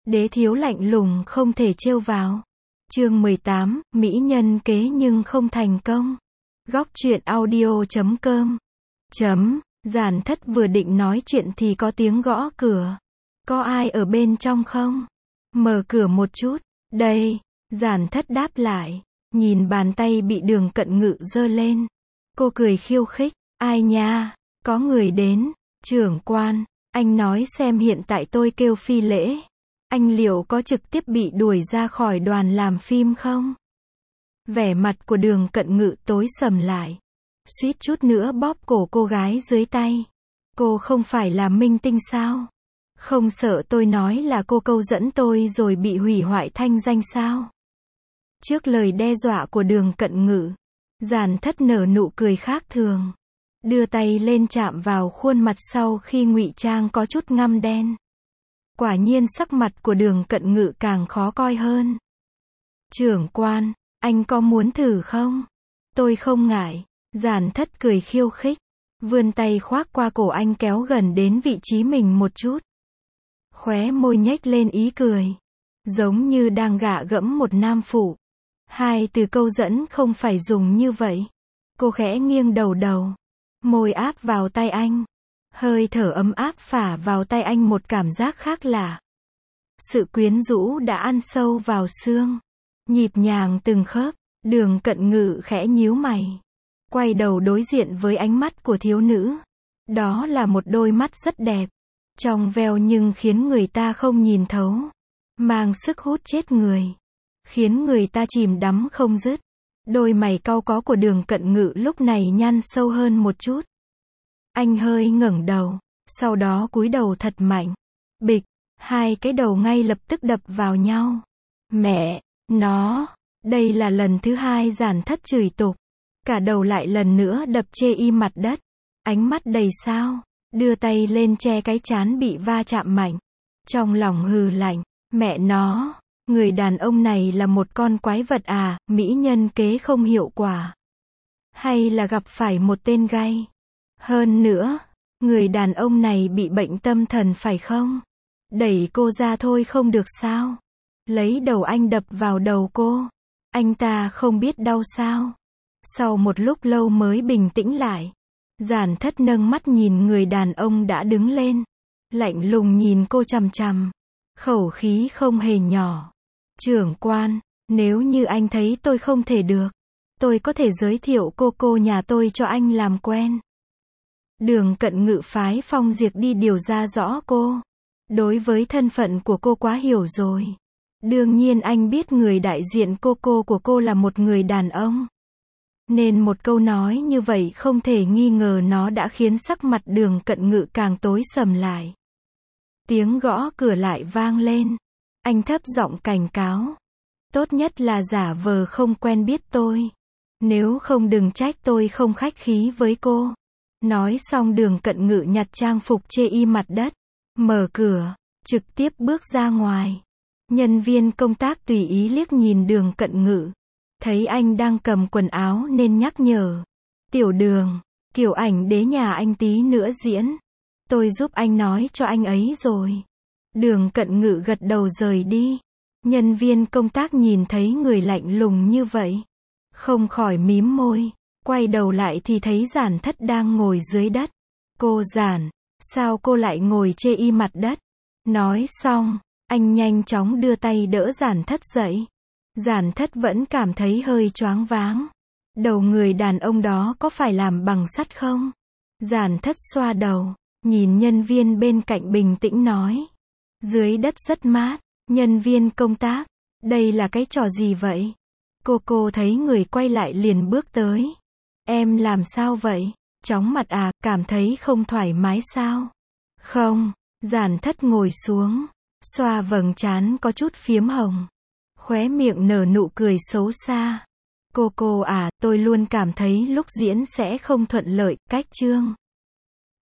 Đế thiếu lạnh lùng không thể trêu vào. Chương 18, mỹ nhân kế nhưng không thành công. Góc truyện audio.com. Giản Thất vừa định nói chuyện thì có tiếng gõ cửa. Có ai ở bên trong không? Mở cửa một chút. Đây. Giản Thất đáp lại. Nhìn bàn tay bị Đường Cận Ngự giơ lên. Cô cười khiêu khích. Ai nha? Có người đến. Trưởng quan, anh nói xem hiện tại tôi kêu phi lễ. Anh liệu có trực tiếp bị đuổi ra khỏi đoàn làm phim không? Vẻ mặt của Đường Cận Ngự tối sầm lại. Suýt chút nữa bóp cổ cô gái dưới tay. Cô không phải là minh tinh sao? Không sợ tôi nói là cô câu dẫn tôi rồi bị hủy hoại thanh danh sao? Trước lời đe dọa của Đường Cận Ngự, Giản Thất nở nụ cười khác thường. Đưa tay lên chạm vào khuôn mặt sau khi ngụy trang có chút ngăm đen. Quả nhiên sắc mặt của Đường Cận Ngự càng khó coi hơn. Trưởng quan, anh có muốn thử không? Tôi không ngại. Giản Thất cười khiêu khích. Vươn tay khoác qua cổ anh kéo gần đến vị trí mình một chút. Khóe môi nhếch lên ý cười. Giống như đang gạ gẫm một nam phụ. Hai từ câu dẫn không phải dùng như vậy. Cô khẽ nghiêng đầu. Môi áp vào tay anh. Hơi thở ấm áp phả vào tay anh một cảm giác khác lạ. Sự quyến rũ đã ăn sâu vào xương. Nhịp nhàng từng khớp. Đường Cận Ngự khẽ nhíu mày. Quay đầu đối diện với ánh mắt của thiếu nữ. Đó là một đôi mắt rất đẹp. Trong veo nhưng khiến người ta không nhìn thấu. Mang sức hút chết người. Khiến người ta chìm đắm không dứt. Đôi mày cau có của Đường Cận Ngự lúc này nhăn sâu hơn một chút. Anh hơi ngẩng đầu, sau đó cúi đầu thật mạnh. Bịch, hai cái đầu ngay lập tức đập vào nhau. Mẹ, nó, đây là lần thứ hai Giản Thất chửi tục. Cả đầu lại lần nữa đập chê y mặt đất. Ánh mắt đầy sao, đưa tay lên che cái trán bị va chạm mạnh. Trong lòng hừ lạnh, mẹ nó. Người đàn ông này là một con quái vật à, mỹ nhân kế không hiệu quả. Hay là gặp phải một tên gay. Hơn nữa, người đàn ông này bị bệnh tâm thần phải không? Đẩy cô ra thôi không được sao? Lấy đầu anh đập vào đầu cô. Anh ta không biết đau sao? Sau một lúc lâu mới bình tĩnh lại. Giản Thất nâng mắt nhìn người đàn ông đã đứng lên. Lạnh lùng nhìn cô chằm chằm. Khẩu khí không hề nhỏ. Trưởng quan, nếu như anh thấy tôi không thể được, tôi có thể giới thiệu cô nhà tôi cho anh làm quen. Đường Cận Ngự phái Phong Diệp đi điều tra rõ cô. Đối với thân phận của cô quá hiểu rồi. Đương nhiên anh biết người đại diện cô của cô là một người đàn ông. Nên một câu nói như vậy không thể nghi ngờ nó đã khiến sắc mặt Đường Cận Ngự càng tối sầm lại. Tiếng gõ cửa lại vang lên. Anh thấp giọng cảnh cáo. Tốt nhất là giả vờ không quen biết tôi. Nếu không đừng trách tôi không khách khí với cô. Nói xong Đường Cận Ngự nhặt trang phục chê y mặt đất. Mở cửa, trực tiếp bước ra ngoài. Nhân viên công tác tùy ý liếc nhìn Đường Cận Ngự. Thấy anh đang cầm quần áo nên nhắc nhở. Tiểu Đường, kiểu ảnh đế nhà anh tí nữa diễn. Tôi giúp anh nói cho anh ấy rồi. Đường Cận Ngự gật đầu rời đi. Nhân viên công tác nhìn thấy người lạnh lùng như vậy. Không khỏi mím môi. Quay đầu lại thì thấy Giản Thất đang ngồi dưới đất. Cô Giản, sao cô lại ngồi chê y mặt đất? Nói xong, anh nhanh chóng đưa tay đỡ Giản Thất dậy. Giản Thất vẫn cảm thấy hơi choáng váng. Đầu người đàn ông đó có phải làm bằng sắt không? Giản Thất xoa đầu, nhìn nhân viên bên cạnh bình tĩnh nói. Dưới đất rất mát. Nhân viên công tác, đây là cái trò gì vậy? Cô thấy người quay lại liền bước tới. Em làm sao vậy? Chóng mặt à, cảm thấy không thoải mái sao? Không. Giản Thất ngồi xuống, xoa vầng trán có chút phiếm hồng. Khóe miệng nở nụ cười xấu xa. Cô à, tôi luôn cảm thấy lúc diễn sẽ không thuận lợi, cách chương.